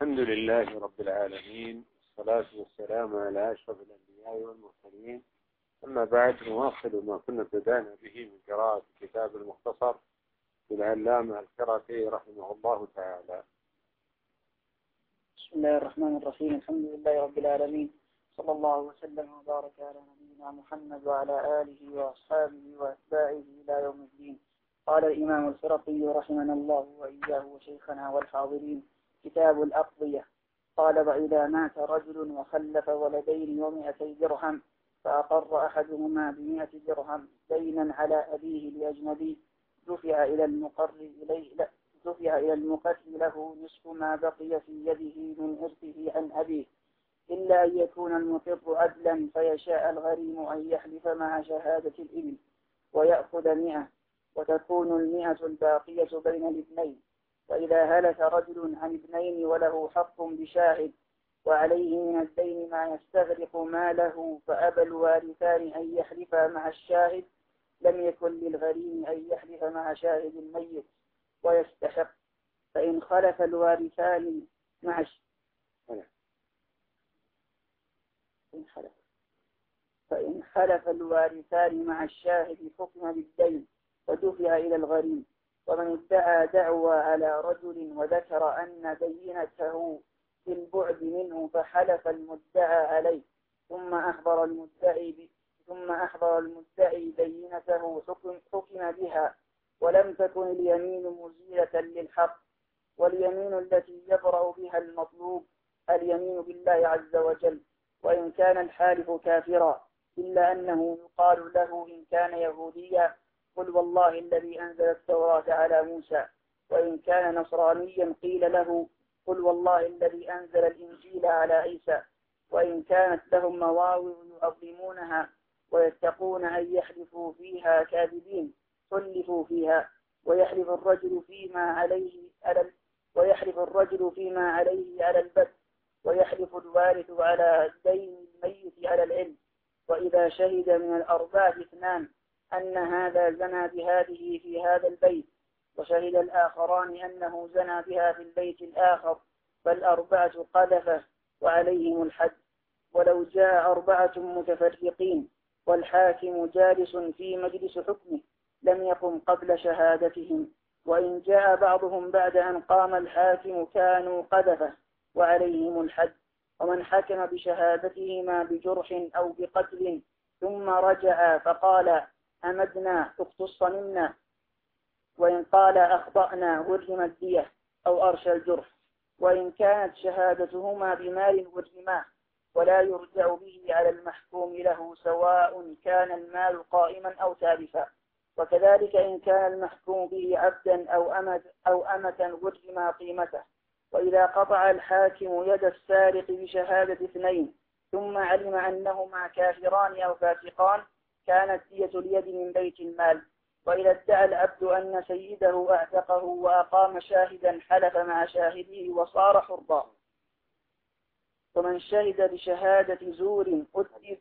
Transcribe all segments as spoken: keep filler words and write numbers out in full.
الحمد لله رب العالمين، والصلاة والسلام على أشرف الأنبياء والمرسلين. أما بعد، نواصل ما كنا بدأنا به من قراءة كتاب المختصر للعلامة الكرخي رحمه الله تعالى. بسم الله الرحمن الرحيم. الحمد لله رب العالمين، صلى الله وسلم وبارك على نبينا محمد وعلى آله وأصحابه وأتباعه إلى يوم الدين. قال الإمام الكرخي رحمنا الله وإياه وشيخنا والحاضرين: كتاب الأقضية. قال: وإذا مات رجل وخلف ولدين ومئتي درهم فأقر أحدهما بمئة درهم دينا على أبيه لأجنبي، دفع إلى المقر إليه لا دفع إلى المقر له نصف ما بقي في يده من إرثه عن أبيه، إلا أن يكون المقر عدلا فيشاء الغريم أن يحلف مع شهادة الإبن ويأخذ مئة، وتكون المئة الباقية بين الابنين. وإذا هلك رجل عن ابنين وله حق بشاهد وعليه من الدين ما يستغرق ماله، فأبى الوارثان أن يحلفا مع الشاهد، لم يكن للغريم أن يحلف مع شاهد الميت ويستحق. فإن خلف الوارثان مع الش... فإن خلف الوارثان مع الشاهد حكم بالدين ودفع إلى الغريم. ومن ادعى دعوى على رجل وذكر أن بينته في البعد منه فحلف المدعى عليه، ثم أخبر المدعي ثم أخبر المدعي بينته حكم, حكم بها، ولم تكن اليمين مزيلة للحق. واليمين التي يبرأ بها المطلوب اليمين بالله عز وجل، وإن كان الحالف كافرا، إلا أنه يقال له إن كان يهوديا: قل والله الذي أنزل التوراة على موسى. وإن كان نصرانيا قيل له: قل والله الذي أنزل الإنجيل على عيسى. وإن كانت لهم مواضع يعظمونها ويتقون أن يحلفوا فيها كاذبين حلفوا فيها. ويحلف الرجل فيما عليه على ويحلف الرجل فيما عليه على البت، ويحلف الوارث على دين الميت على العلم. وإذا شهد من الأربعة اثنان أن هذا زنى بهذه في هذا البيت، وشهد الآخران أنه زنى بها في البيت الآخر، فالأربعة قذفة وعليهم الحد. ولو جاء أربعة متفرقين والحاكم جالس في مجلس حكمه لم يقم قبل شهادتهم، وإن جاء بعضهم بعد أن قام الحاكم كانوا قذفة وعليهم الحد. ومن حكم بشهادتهما بجرح أو بقتل ثم رجع فقال: أمدنا اقتص منا، وإن قال أخطأنا هرم الدية أو أرشى الجرح. وإن كانت شهادتهما بمال هرماه، ولا يرجع به على المحكوم له، سواء كان المال قائما أو تالفا. وكذلك إن كان المحكوم به عبدا أو أمة أو أمة هرم قيمته. وإذا قطع الحاكم يد السارق بشهادة اثنين ثم علم أنهما كافران أو فاسقان، كانت دية اليد من بيت المال. وإذا ادعى العبد أن سيده أعتقه وأقام شاهدا حلف مع شاهده وصار حرا. ومن شهد بشهادة زور أدب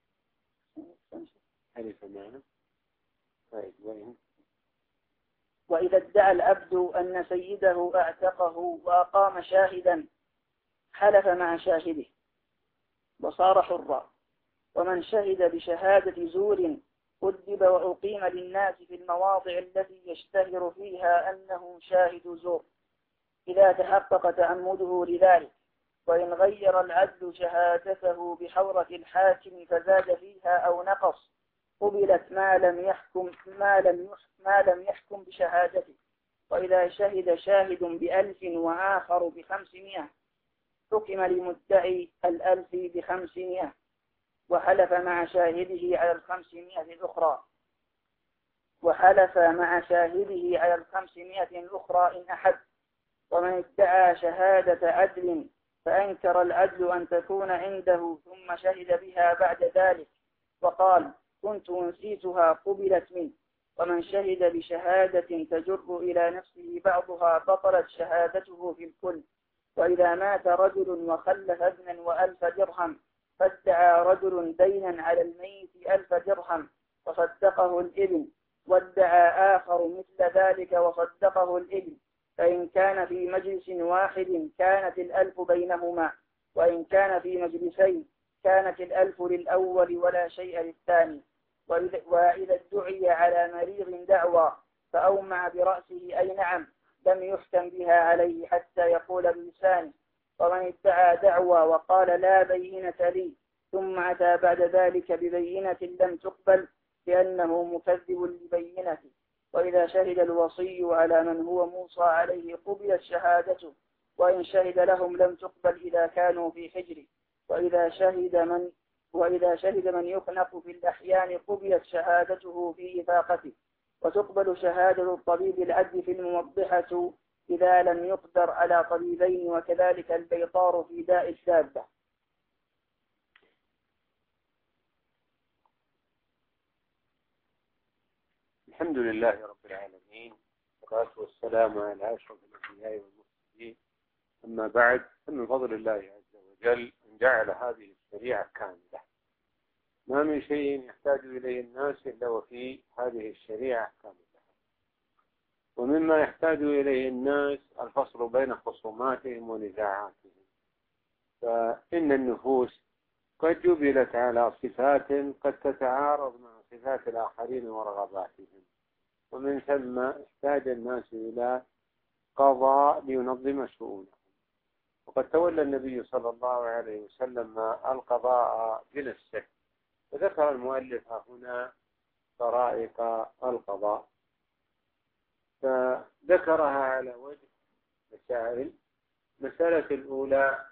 وإذا ادعى العبد أن سيده أعتقه وأقام شاهدا حلف مع شاهده وصار حرا. ومن شهد بشهادة زور أدب وأقيم للناس في المواضع التي يشتهر فيها أنه شاهد زور، إذا تحقق تعمده لذلك. وإن غير العدل شهادته بحورة الحاكم فزاد فيها أو نقص، قبلت ما لم يحكم ما لم ما لم يحكم بشهادته. وإذا شهد شاهد بألف وآخر بخمسمائة، حكم لمدعي الألف بخمسمائة، وحلف مع شاهده على الخمسمائة الأخرى وحلف مع شاهده على الخمسمائة الأخرى إن أحد. ومن ادعى شهادة عدل فأنكر العدل أن تكون عنده ثم شهد بها بعد ذلك وقال: كنت أنسيتها، قبلت منه. ومن شهد بشهادة تجر إلى نفسه بعضها بطلت شهادته في الكل. وإذا مات رجل وخلف ابنا وألف درهم، فادعى رجل دينا على الميت ألف درهم وصدقه الابن، وادعى آخر مثل ذلك وصدقه الابن، فإن كان في مجلس واحد كانت الألف بينهما، وإن كان في مجلسين كانت الألف للأول ولا شيء للثاني. وإذا ادعي على مريض دعوى فأومع برأسه أي نعم لم يحكم بها عليه حتى يقول بلسانه. ومن ادعى دعوى وقال لا بينة لي ثم أتى بعد ذلك ببينة لم تقبل لأنه مكذب لبينته. وإذا شهد الوصي على من هو موصى عليه قبلت شهادته، وإن شهد لهم لم تقبل إذا كانوا في حجر. وإذا شهد من وإذا شهد من يخنق في الأحيان قبلت شهادته في إفاقته. وتقبل شهادة الطبيب العدل في الموضحة إذا لم يقدر على طبيبين، وكذلك البيطار في داء الدابة. الحمد لله رب العالمين، والصلاة والسلام على أشرف الأنبياء والمرسلين. أما بعد، فمن فضل الله عز وجل أن جعل هذه الشريعة كاملة، ما من شيء يحتاج إليه الناس إلا وفي هذه الشريعة كاملة. ومما يحتاج إليه الناس الفصل بين خصوماتهم ونزاعاتهم، فإن النفوس قد جبلت على صفات قد تتعارض مع صفات الآخرين ورغباتهم، ومن ثم احتاج الناس إلى قضاء لينظم شؤونهم. وقد تولى النبي صلى الله عليه وسلم القضاء بنفسه، وذكر المؤلف هنا طرائق القضاء، فذكرها على وجه مسائل. مسألة الأولى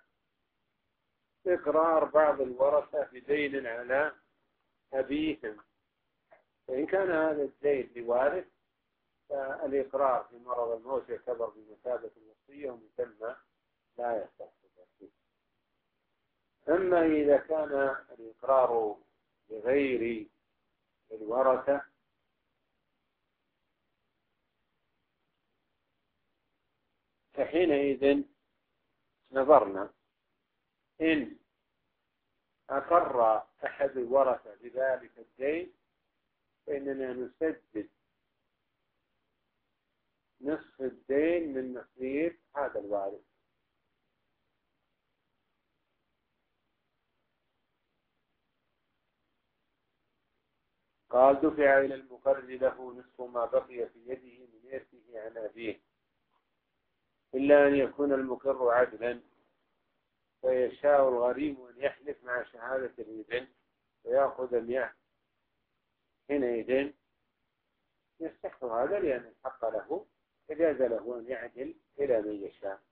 إقرار بعض الورثة بدين على أبيهم، فإن كان هذا الدين لوارث فالإقرار في مرض الموت يعتبر بمثابة الوصية، ومن ثم لا يصح فيه. أما إذا كان الإقرار لغير الورثة فحينئذ نظرنا إن أقر أحد الورثة بذلك الدين فإننا نسدد نصف الدين من نصيب هذا الوارث. قال دفع إلى المقر له نصف ما بقي في يده من إرثه عن أبيه، إلا أن يكون المقر عدلا، فيشاء الغريم أن يحلف مع شهادة الابن ويأخذ المياه، حينئذ يصح هذا لأن الحق له، فجاز له أن يعدل إلى من يشاء.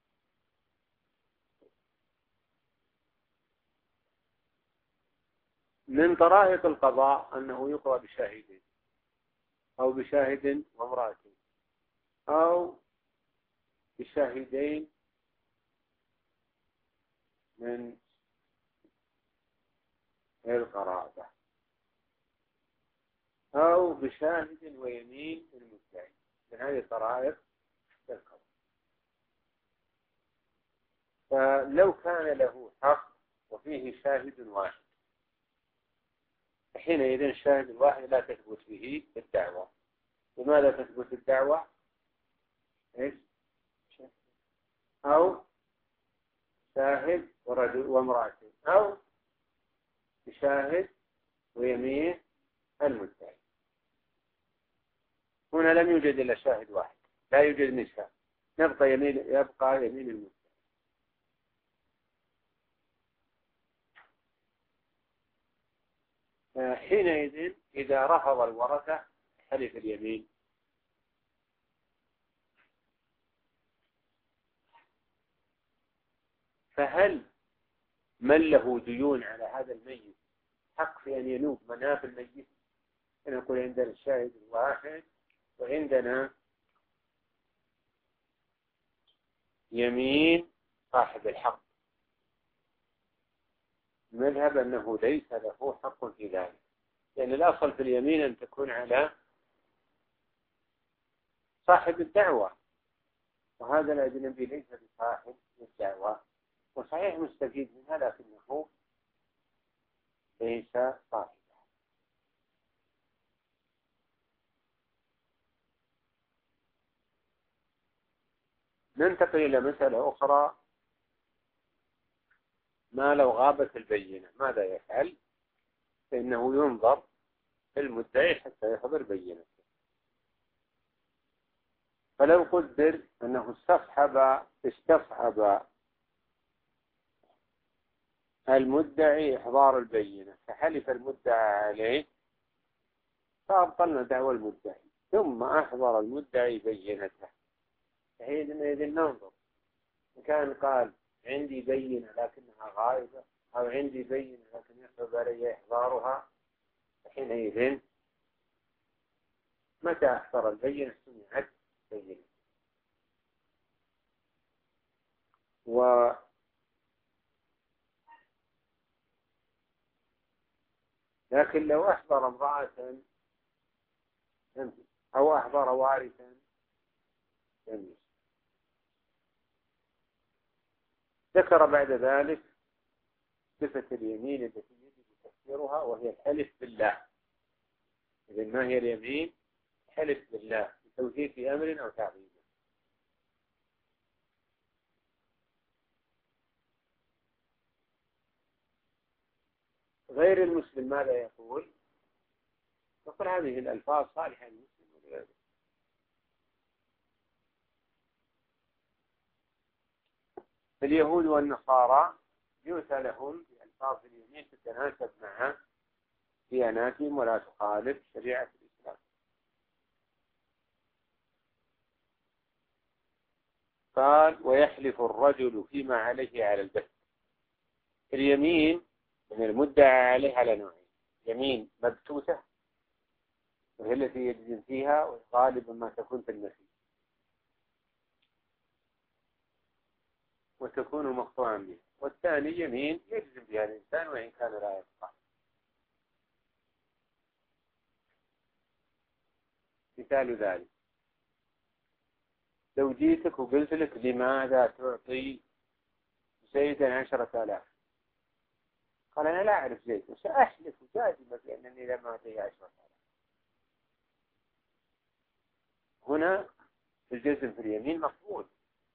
من طرائق القضاء أنه يقرأ بشاهدين أو بشاهد وامرأة أو بشاهدين من القرابة أو بشاهد ويمين المدعي. من هذه طرائق القضاء. فلو كان له حق وفيه شاهد واحد حينئذ الشاهد الواحد لا تثبت به الدعوة. لماذا تثبت الدعوة؟ إيش؟ أو شاهد ورجل وامرأة أو شاهد ويمين المدعي. هنا لم يوجد إلا شاهد واحد، لا يوجد نساء، يبقى يمين يبقى يمين المدعي. حينئذ إذا رفض الورثة حلف اليمين. فهل من له ديون على هذا الميت حق في أن ينوب مناف الميت؟ نقول عندنا الشاهد الواحد وعندنا يمين صاحب الحق. المذهب أنه ليس له حق في ذلك، لأن الأصل في اليمين أن تكون على صاحب الدعوة، وهذا الأجنبي ليس بصاحب الدعوة، وصحيح مستفيد منها لكنه ليس صاحبه. ننتقل إلى مسألة أخرى. ما لو غابت البينة ماذا يفعل؟ فإنه ينظر في المدعي حتى يحضر بينته. فلو قدر أنه استصحب استصحب المدعي إحضار البينة فحلف المدعى عليه فأبطلنا دعوى المدعي، ثم أحضر المدعي بينته، فحينئذ ننظر إن كان قال عندي بينة لكنها غائبة أو عندي بينة لكن يصعب علي إحضارها، فحينئذ متى أحضر البينة سمعت بينة. و لكن لو أحضر امرأة أو أحضر وارثا لم. ذكر بعد ذلك صفة اليمين التي يجب تفسيرها وهي الحلف بالله. إذن ما هي اليمين؟ حلف بالله بتوثيق أمر أو تعظيم. غير المسلم ماذا يقول؟ يقول هذه الألفاظ صالحة للمسلم وغيره. اليهود والنصارى يؤتى لهم بألفاظ اليمين تتناسب مع دياناتهم ولا تخالف شريعة الإسلام. قال ويحلف الرجل فيما عليه على البث. اليمين من المدعى عليه على نوعين: يمين مبتوتة وهي التي يجزم فيها وغالبا ما تكون في النفي، وتكون مقطوعا به، والثاني يمين يجزم بها الإنسان وإن كان لا يفقه. مثال ذلك لو جيتك وقلت لك لماذا تعطي زيدا عشرة آلاف؟ قال أنا لا أعرف زيد وسأحلف جازمة بأنني لم أعطيه عشرة آلاف. هنا الجزم في اليمين مقبول.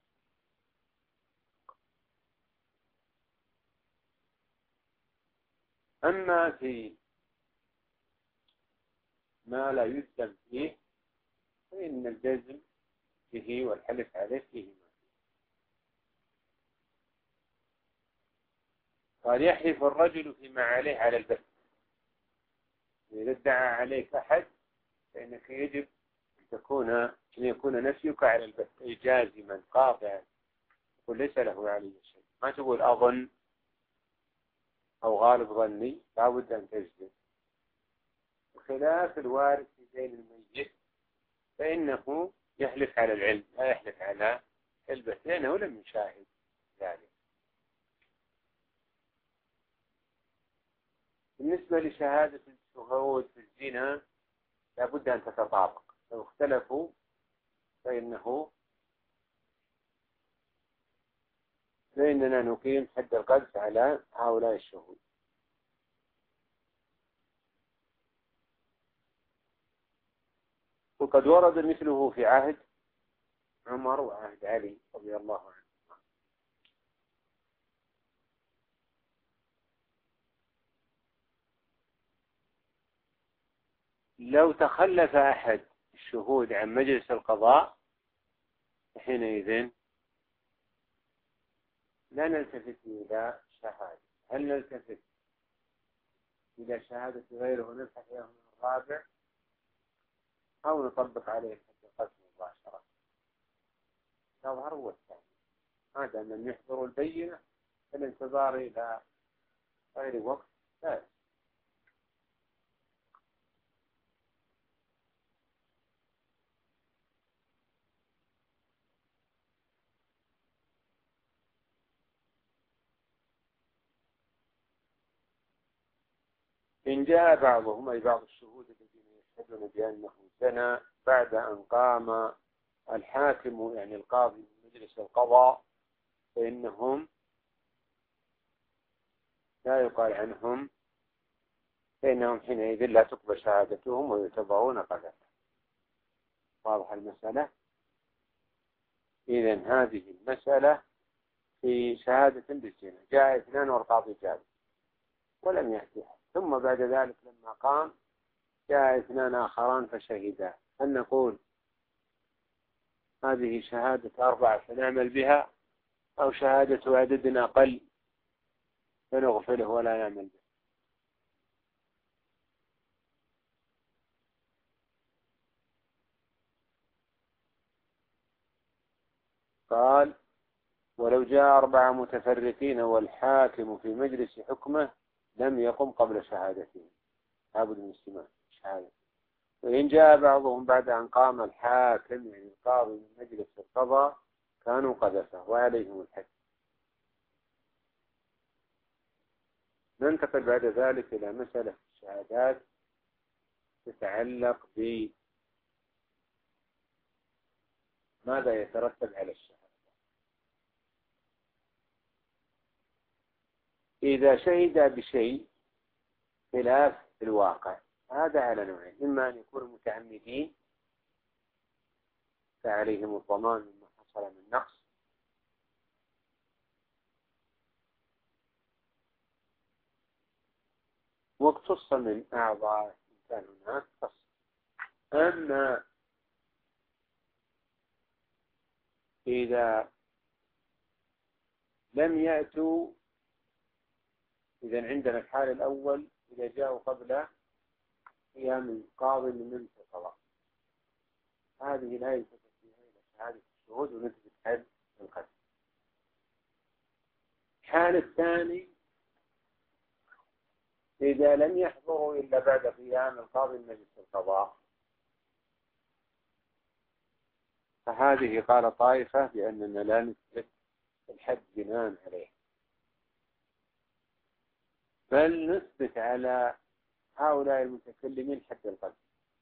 أما في ما لا يجزم فيه فإن الجزم به والحلف عليه فيه ما. قال يحلف الرجل فيما عليه على البث. إذا ادعى عليك أحد فإنك يجب أن تكون أن يكون نفيك على البث، أي جازما قاطعا، يقول ليس له علي شيء. ما تقول أظن أو غالب ظني، لابد أن تجزم. بخلاف الوارث في دين الميت فإنه يحلف على العلم لا يحلف على البث لأنه لم يشاهد ذلك. بالنسبة لشهادة الشهود في الزنا لابد أن تتطابق، لو اختلفوا فإنه فإننا نقيم حد القذف على هؤلاء الشهود. وقد ورد مثله في عهد عمر وعهد علي رضي الله عنه. لو تخلف أحد الشهود عن مجلس القضاء حينئذ لا نلتفت إلى شهادة. هل نلتفت إلى شهادة غيره ونفتح له من الرابع أو نطبق عليه حتى القسم مباشرة؟ يظهر هو الثاني. هذا من يحضر البينة الانتظار إلى غير وقت لا. إن جاء بعضهم أي بعض الشهود الذين يشهدون بأنه زنى بعد أن قام الحاكم يعني القاضي من مجلس القضاء فإنهم لا يقال عنهم، فإنهم حينئذ لا تقبل شهادتهم ويعتبرون قذفا. واضح المسألة؟ إذن هذه المسألة في شهادة بالزنا، جاء اثنان والقاضي جاب ولم يأتي، ثم بعد ذلك لما قام جاء اثنان آخران فشهدا، هل نقول هذه شهادة أربعة فنعمل بها، أو شهادة عدد أقل فنغفله ولا نعمل به؟ قال ولو جاء أربعة متفرقين والحاكم في مجلس حكمه لم يقم قبل شهادتهم، لابد من استماع شهادة. وإن جاء بعضهم بعد أن قام الحاكم يعني القاضي من مجلس القضاء كانوا قذفه وعليهم الحد. ننتقل بعد ذلك إلى مسألة الشهادات تتعلق بماذا يترتب على الشهادة. إذا شهد بشيء خلاف الواقع هذا على نوعين، إما أن يكونوا متعمدين فعليهم الضمان مما حصل من نقص، واقتص من أعضاء إن كان هناك قص. أما إذا لم يأتوا، إذا عندنا الحال الأول إذا جاءوا قبل قيام القاضي من مجلس القضاء هذه لا يلتفت فيها إلى شهادة الشهود ونثبت حد القتل. الحال الثاني إذا لم يحضروا إلا بعد قيام القاضي من مجلس القضاء فهذه قال طائفة بأننا لا نثبت الحد بناء عليه، بل نثبت على هؤلاء المتكلمين حد القتل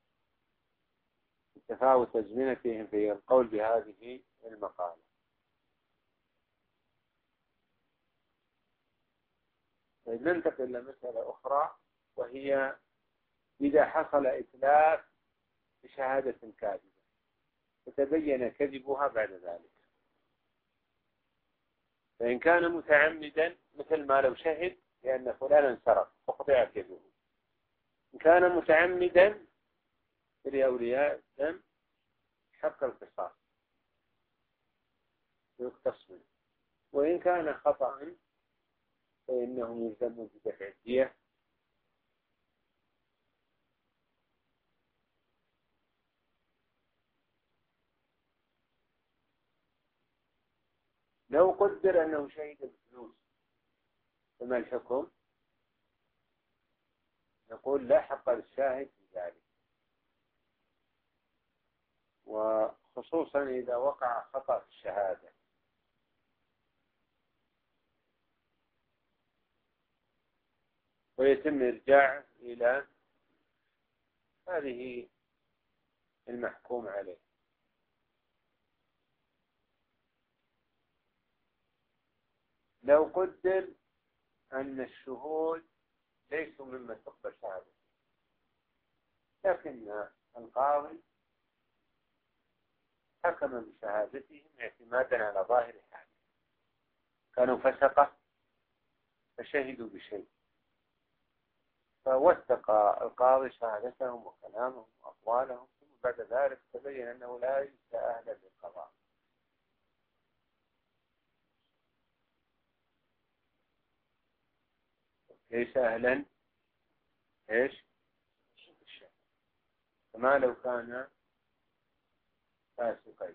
تفاوت أزمنتهم في القول بهذه المقالة. ننتقل إلى مسألة أخرى، وهي إذا حصل إتلاف بشهادة كاذبة وتبين كذبها بعد ذلك، فإن كان متعمدا مثل ما لو شهد لأن فلانا سرق فقطع كذبه، إن كان متعمدا لأولياء الدم حق القصاص يقتص منه، وإن كان خطأ فإنه يلزم بدفع الدية. لو قدر أنه شهد بالفلوس فما الحكم؟ نقول لا حق للشاهد في ذلك، وخصوصا إذا وقع خطأ في الشهادة. ويتم إرجاعه إلى هذه المحكوم عليه. لو قدر أن الشهود ليسوا مما تقبل شهادته، لكن القاضي حكم بشهادتهم اعتمادا على ظاهر حاله، كانوا فسقة فشهدوا بشيء، فوثق القاضي شهادتهم وكلامهم وأقوالهم، ثم بعد ذلك تبين أنه لا ليس أهلا للقضاء. ليس أهلا إيش؟ كما لو كان فاسقين.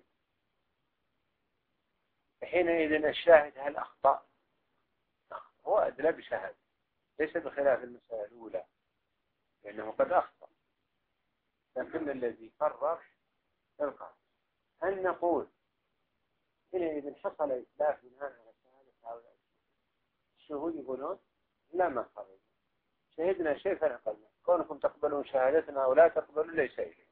حينئذ الشاهد هل أخطأ؟ هو أدلى بشهادة، ليس بخلاف المسألة الأولى لأنه قد أخطأ، لكن الذي قرر القاضي. هل نقول حينئذ حصل إتلاف بناء على شهادة هؤلاء الشهود يقولون لا ما قبلنا شهدنا شيء فنقلنا، كونكم تقبلون شهادتنا أو لا تقبلوا ليس إلينا.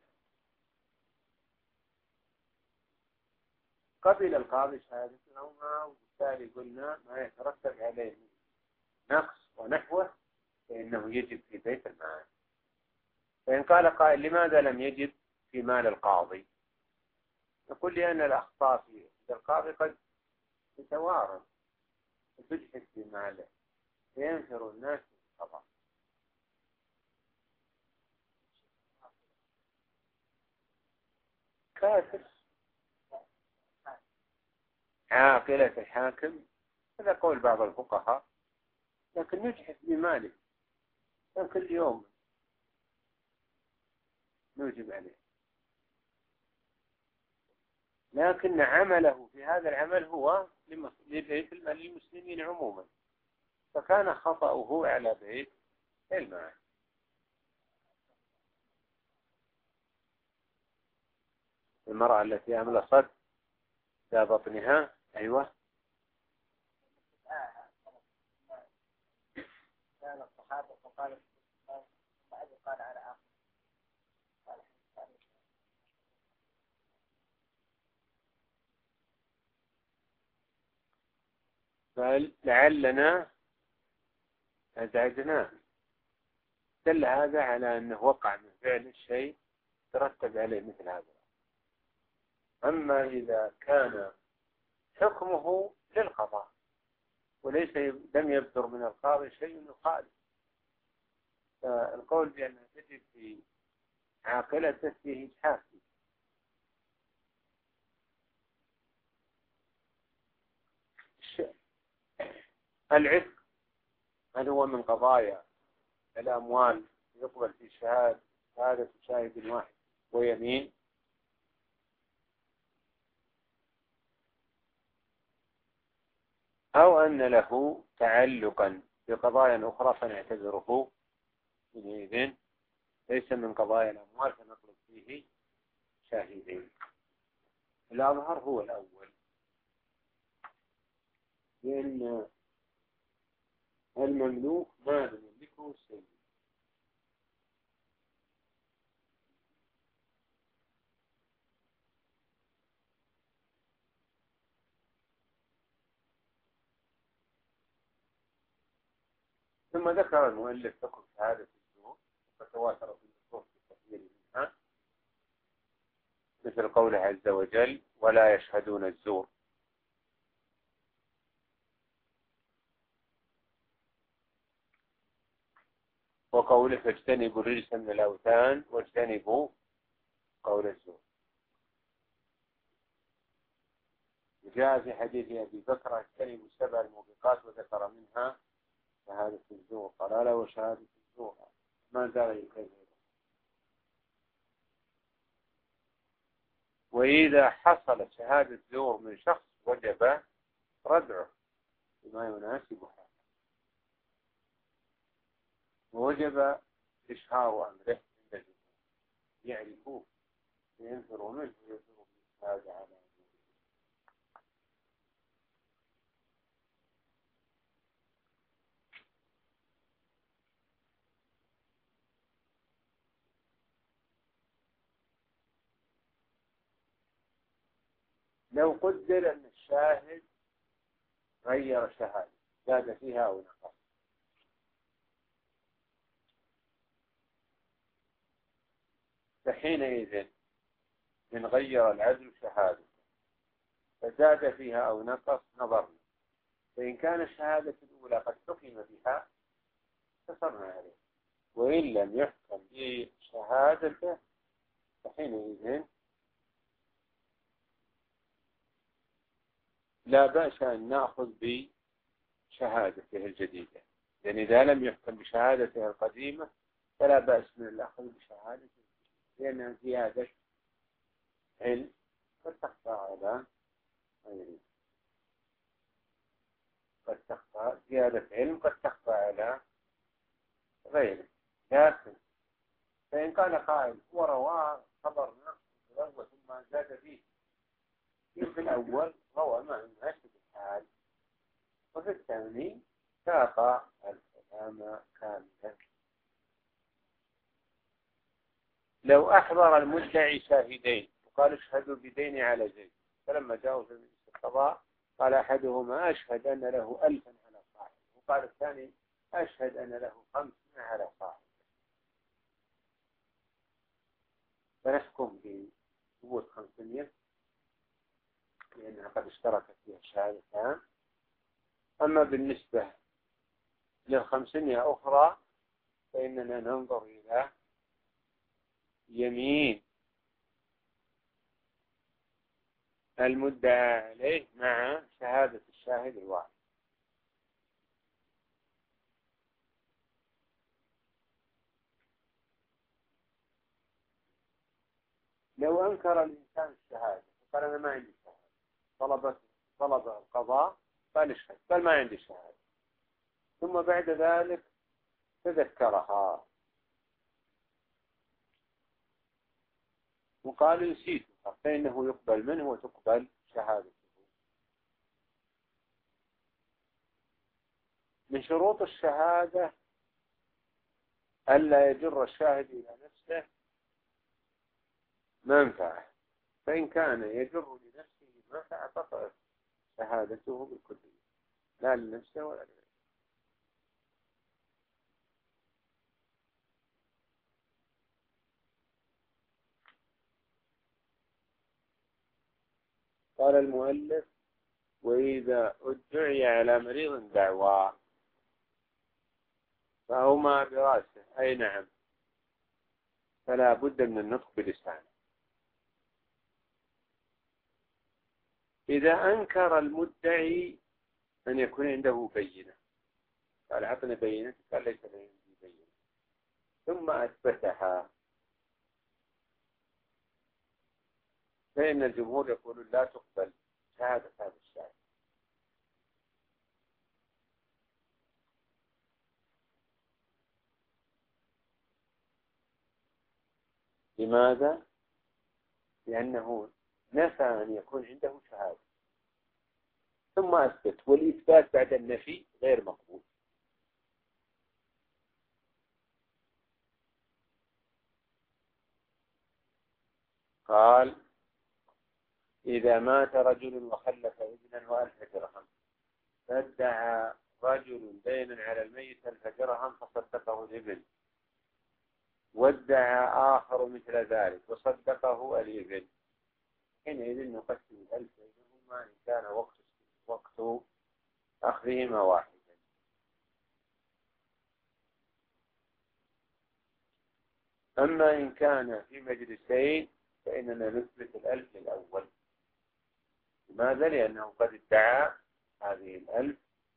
قبل القاضي شهادتنا وما وبالتالي قلنا ما يترتب عليه نقص ونحوه فإنه يجب في بيت المال. فإن قال قائل لماذا لم يجب في مال القاضي؟ نقول لأن الأخطاء في القاضي قد يتوارث وتجحد في ماله فينفر الناس بالقضاء. كافر عاقلة الحاكم هذا قول بعض الفقهاء، لكن يجحد بماله كل يوم نوجب عليه، لكن عمله في هذا العمل هو لبيت المسلمين عموما، فكان خطأه على بيت المال. المرأة التي أملصت ذا بطنها، أيوة، كان الصحابة فقال قال على آخر فلعلنا أزعجناه. دل هذا على أنه وقع من فعل الشيء ترتب عليه مثل هذا. أما إذا كان حكمه للقضاء وليس لم يبدر من القاضي شيء يخالف، فالقول بأنها تجب في عاقلة فيه إجحاف. العتق هل هو من قضايا الأموال يقبل في شهادة شهادة شاهد واحد ويمين، أو أن له تعلقا بقضايا أخرى فنعتبره حينئذ ليس من قضايا الأموال فنطلب فيه شاهدين؟ الأظهر هو الأول، لأن المملوك ما لم يملكه السيد. ثم ذكر المؤلف حكم شهادة الزور فتواتر في النصوص بالتحذير منها، مثل قوله عز وجل ولا يشهدون الزور، وقوله فاجتنبوا الرجس من الأوثان واجتنبوا قول الزور. جاء في حديث أبي بكر اجتنبوا السبع الموبقات وذكر منها شهادة الزور، قال لا وشهادة الزور ما زال يكذب. وإذا حصلت شهادة زور من شخص وجب ردعه بما يناسب حاله، ووجب إشهار أمره عند الجمهور يعرفوه فينفروا منه وينفروا بالشهادة على أمره. لو قدر أن الشاهد غير شهادة زاد فيها أو نقص، فحينئذ من غير العدل شهادة فزاد فيها أو نقص نظرنا، فإن كان الشهادة الأولى قد حكم بها اقتصرنا عليه، وإن لم يحكم بشهادته فحينئذ لا بأس أن نأخذ بشهادته الجديدة، لأن إذا لم يحكم بشهادته القديمة فلا بأس من الأخذ بشهادته، لأنها زيادة علم قد تخفى على غيره، قد تخفى زيادة علم قد تخفى على غيره. لكن فإن كان قائل ورواه خبر نفسه الأول ثم زاد فيه، في الأول روى ما يناسب الحال، وفي الثاني ساق الكلام كاملا. لو أحضر المدعي شاهدين وقال اشهدوا بدين على زيد، فلما جاءوا في القضاء قال أحدهما أشهد أن له ألفا على صاحب، وقال الثاني أشهد أن له خمسين على صاحب، فنحكم بثبوت خمسمائة لأنها قد اشتركت فيها الشهادتان. أما بالنسبة للخمسمائة أخرى فإننا ننظر إلى يمين المدعى عليه مع شهادة الشاهد الواحد. لو أنكر الإنسان الشهادة وقال أنا ما عندي شهادة، طلب طلب القضاء قال اشهد، قال ما عندي شهادة، ثم بعد ذلك تذكرها وقال نسيت، فإنه يقبل منه وتقبل شهادته. من شروط الشهادة ألا يجر الشاهد إلى نفسه منفعة، فإن كان يجر لنفسه منفعة فقط شهادته بالكلية، لا لنفسه ولا لغيره. قال المؤلف: وإذا ادعي على مريض دعوى فهما براسه، أي نعم، فلا بد من النطق بلسانه. إذا أنكر المدعي أن يكون عنده بينة، قال أعطني بينة، قال ليس عندي بينة، ثم أثبتها، فإن الجمهور يقول لا تقبل شهادة هذا الشاهد. لماذا؟ لأنه نفى أن يكون عنده شهادة ثم أثبت، والإثبات بعد النفي غير مقبول. قال: إذا مات رجل وخلف ابنا وألف درهم، فادعى رجل دينا على الميت ألف درهم فصدقه الابن، وادعى آخر مثل ذلك وصدقه الابن، حينئذ نقسم الألف بينهما إن كان وقت وقت أخذهما واحدا. أما إن كان في مجلسين فإننا نثبت الألف الأول. لماذا؟ لأنه قد ادعى هذه الألف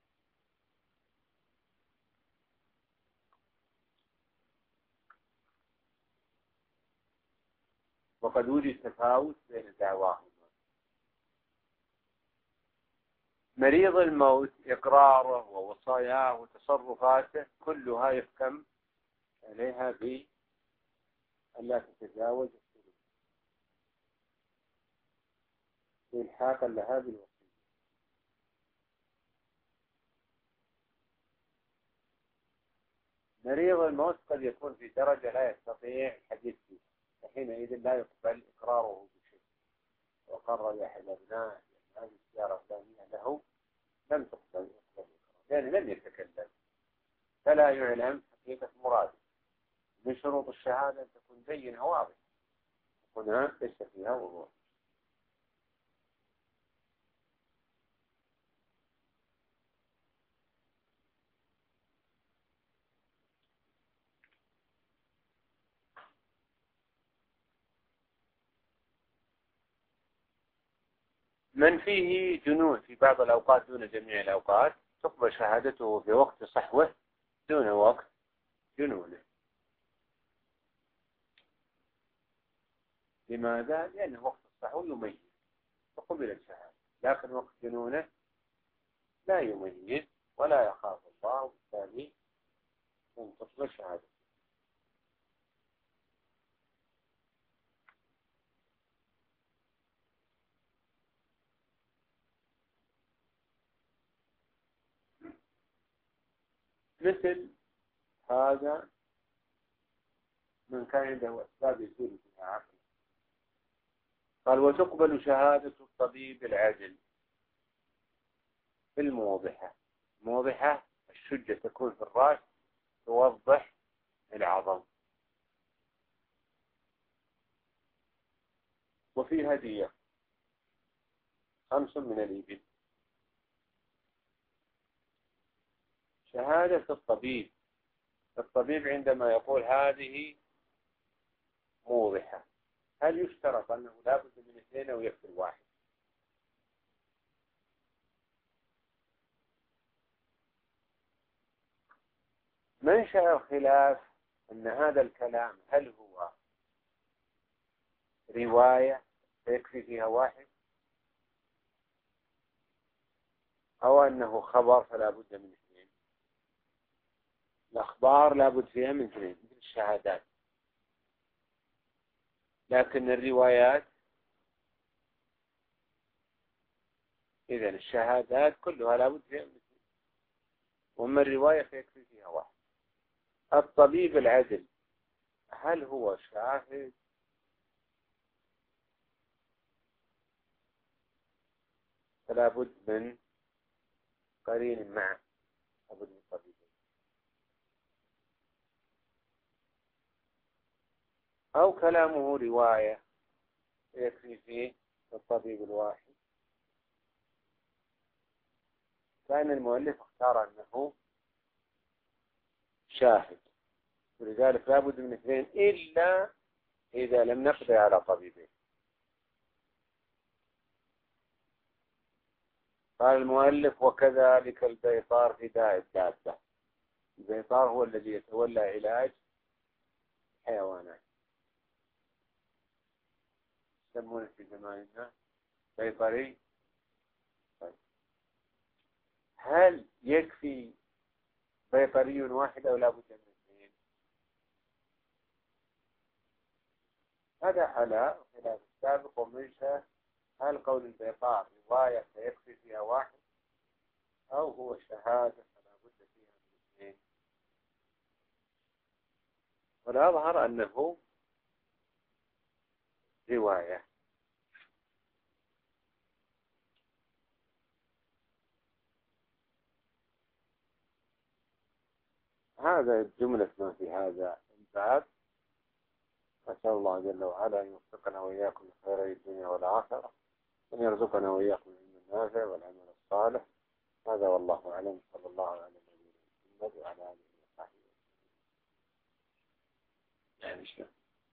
وقد وجد تفاوت بين دعواهما. مريض الموت إقراره ووصاياه وتصرفاته كلها يحكم عليها بأن لا تتجاوز الثلث إلحاقا لها بالوصية. مريض الموت قد يكون في درجة لا يستطيع الحديث فيها، فحينئذ لا يقبل إقراره بشيء، وقرر لأحد أبنائه أن هذه السيارة الثانية له، لم تقبل إقراره لأنه لم يتكلم، فلا يعلم حقيقة مراده. من شروط الشهادة أن تكون بينة واضحة، هنا ليس فيها وضوح. من فيه جنون في بعض الأوقات دون جميع الأوقات تقبل شهادته في وقت صحوه دون وقت جنونه. لماذا؟ لأن وقت الصحو يميز فقبل الشهادة، لكن وقت جنونه لا يميز ولا يخاف الله، وبالتالي لن تقبل شهادته. مثل هذا من كان عنده أسباب يزول بها عقله. قال: وتقبل شهادة الطبيب العاجل في الموضحة. الموضحة الشجة تكون في الرأس توضح العظم. وفي هدية خمس من الإبل. شهادة الطبيب، الطبيب عندما يقول هذه موضحة، هل يشترط أنه لا بد من اثنين أو يكفي الواحد؟ منشأ الخلاف أن هذا الكلام هل هو رواية يكفي فيها واحد، أو أنه خبر فلا بد من اثنين. الأخبار لا بد فيها من اثنين مثل الشهادات، لكن الروايات إذن الشهادات كلها لا بد فيها من اثنين، وأما الرواية فيكفي فيها واحد. الطبيب العدل هل هو شاهد فلا بد من قرين معه، لابد من طبيب، أو كلامه رواية يكفي فيه الطبيب الواحد؟ كان المؤلف اختار أنه شاهد، ولذلك لا بد من اثنين إلا إذا لم نقضي على طبيبين. قال المؤلف وكذلك البيطار فداء الدابة. البيطار هو الذي يتولى علاج الحيوانات، يسمونه في زماننا بيطري. طيب. هل يكفي بيطري واحد أو لا بد من اثنين؟ هذا على خلاف السابق ومنشأ. هل قول البيطار رواية فيكفي فيها واحد، أو هو شهادة فلا بد فيها من اثنين؟ والأظهر أنه رواية. هذا جملة ما في هذا الباب. أسأل الله جل وعلا أن يوفقنا وإياكم لخيري الدنيا والآخرة، وأن يرزقنا وإياكم العلم النافع والعمل الصالح. هذا والله أعلم. صلى الله على نبينا محمد وعلى آله وصحبه وسلم.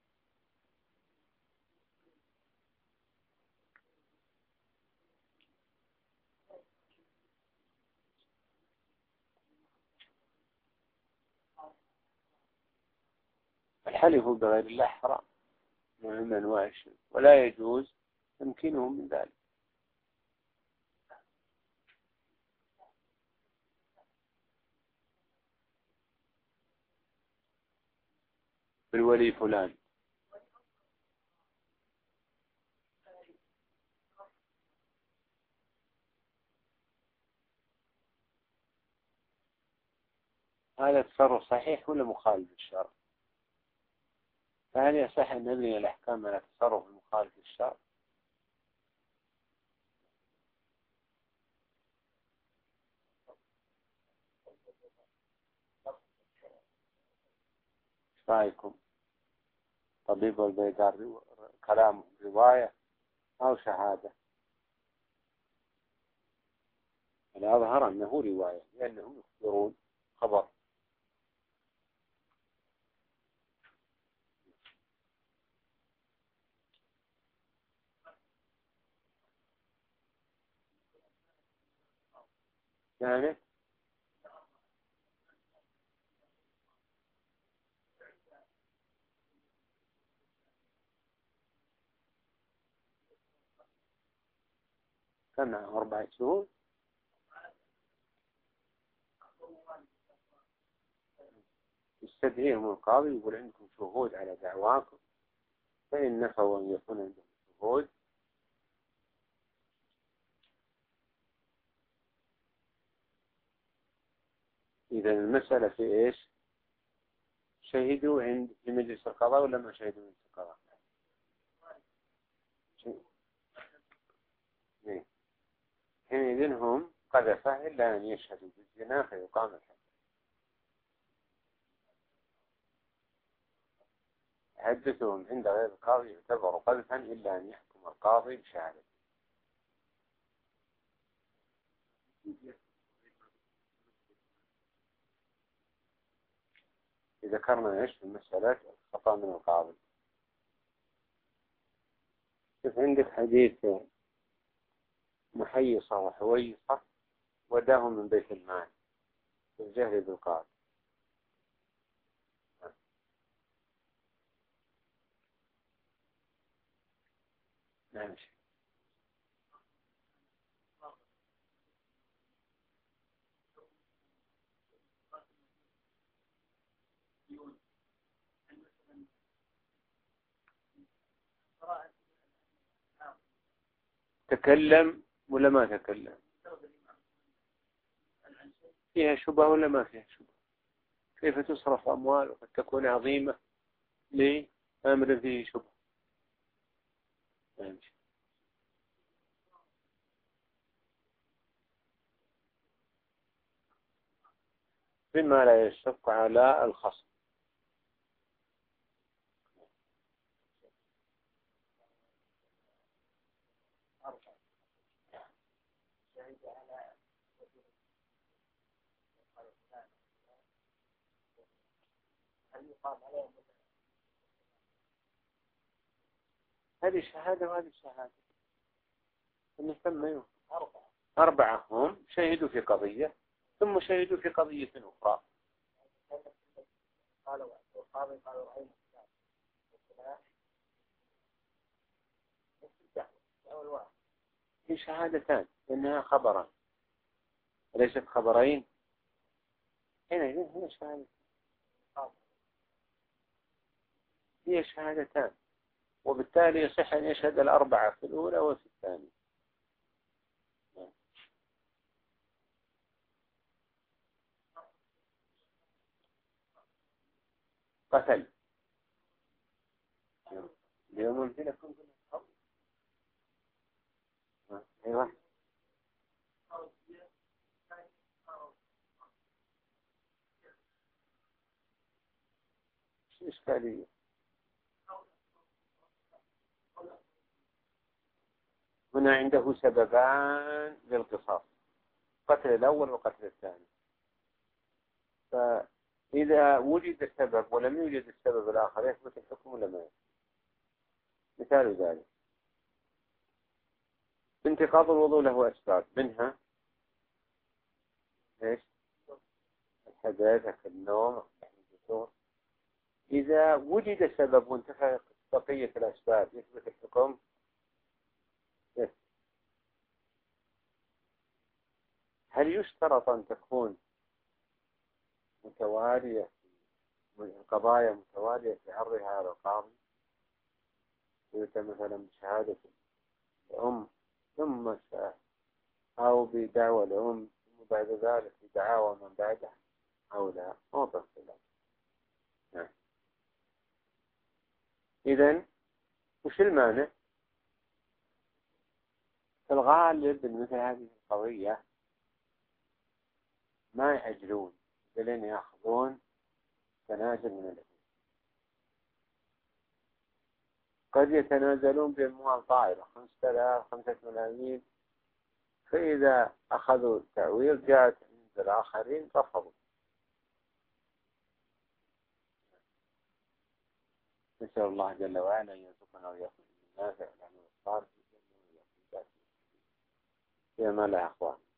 الحلف بغير الله حرام من أنواع الشرك، ولا يجوز تمكينه من ذلك. بالولي فلان هذا تصرف صحيح ولا مخالف للشرع؟ فهل يصح أن نبني الأحكام على تصرف المخالف للشرع؟ ايش رايكم؟ طبيب البيدار كلامه رواية أو شهادة؟ الأظهر أنه رواية، لأنهم يخبرون خبر. يعني كان أربعة شهور. يستدعيهم القاضي يقول عندكم شهود على دعواكم، فإن نفوا أن يكون عندهم شهود إذا المسألة في إيش؟ شهدوا عند في مجلس القضاء ولا ما شهدوا مجلس القضاء؟ حينئذ هم قذفه إلا أن يشهدوا بالزنا فيقام الحد. حدثهم عند غير القاضي يعتبر قذفا إلا أن يحكم القاضي بشهادته. ذكرنا إيش في المسألة خطأ من القاضي. شوف عندك حديث محيصة وحويصة وداهم من بيت المال بالجهل بالقاضي. نعم. تكلم ولا ما تكلم؟ فيها شبهة ولا ما فيها شبهة؟ كيف تصرف أموال وقد تكون عظيمة لأمر فيه شبهة؟ ماشي. بما لا يشق على الخصم. هذه شهادة وهذه شهادة. اللي ثم أربعة هم شهدوا في قضية ثم شهدوا في قضية أخرى. هي شهادتان لأنها خبران ليست خبرين. هنا هي شهادة هي شهادتان وبالتالي يصح أن يشهد الأربعة في الأولى وفي الثانية. قتل اليوم لكم. أيوة. شو إشكالية؟ هنا عنده سببان للقصاص، قتل الأول وقتل الثاني. فإذا وجد السبب ولم يوجد السبب الآخر يثبت الحكم ولا ما يثبت؟ مثال ذلك انتقاض الوضوء له أسباب، منها إيش؟ الحدث، النوم، الجسور. إذا وجد سبب وانتفى بقية الأسباب يثبت الحكم. هل يشترط أن تكون متوالية القضايا متوالية في عرضها على القاضي؟ إذا مثلا بشهادة الأم ثم أو بدعوى الأم ثم بعد ذلك بدعاوى من بعدها أو لا، موضع خلاف. نعم. إذن وش المانع؟ في الغالب مثل هذه القضية ما يعجلون لين يأخذون تنازل من الأمور. قد يتنازلون بأموال طائرة خمسة آلاف خمسة ملايين، فإذا أخذوا التعويض جاءت عند الآخرين رفضوا. نسأل الله جل وعلا أن يرزقنا ويأخذ الناس على الناس والصالح فيما لا أخوان.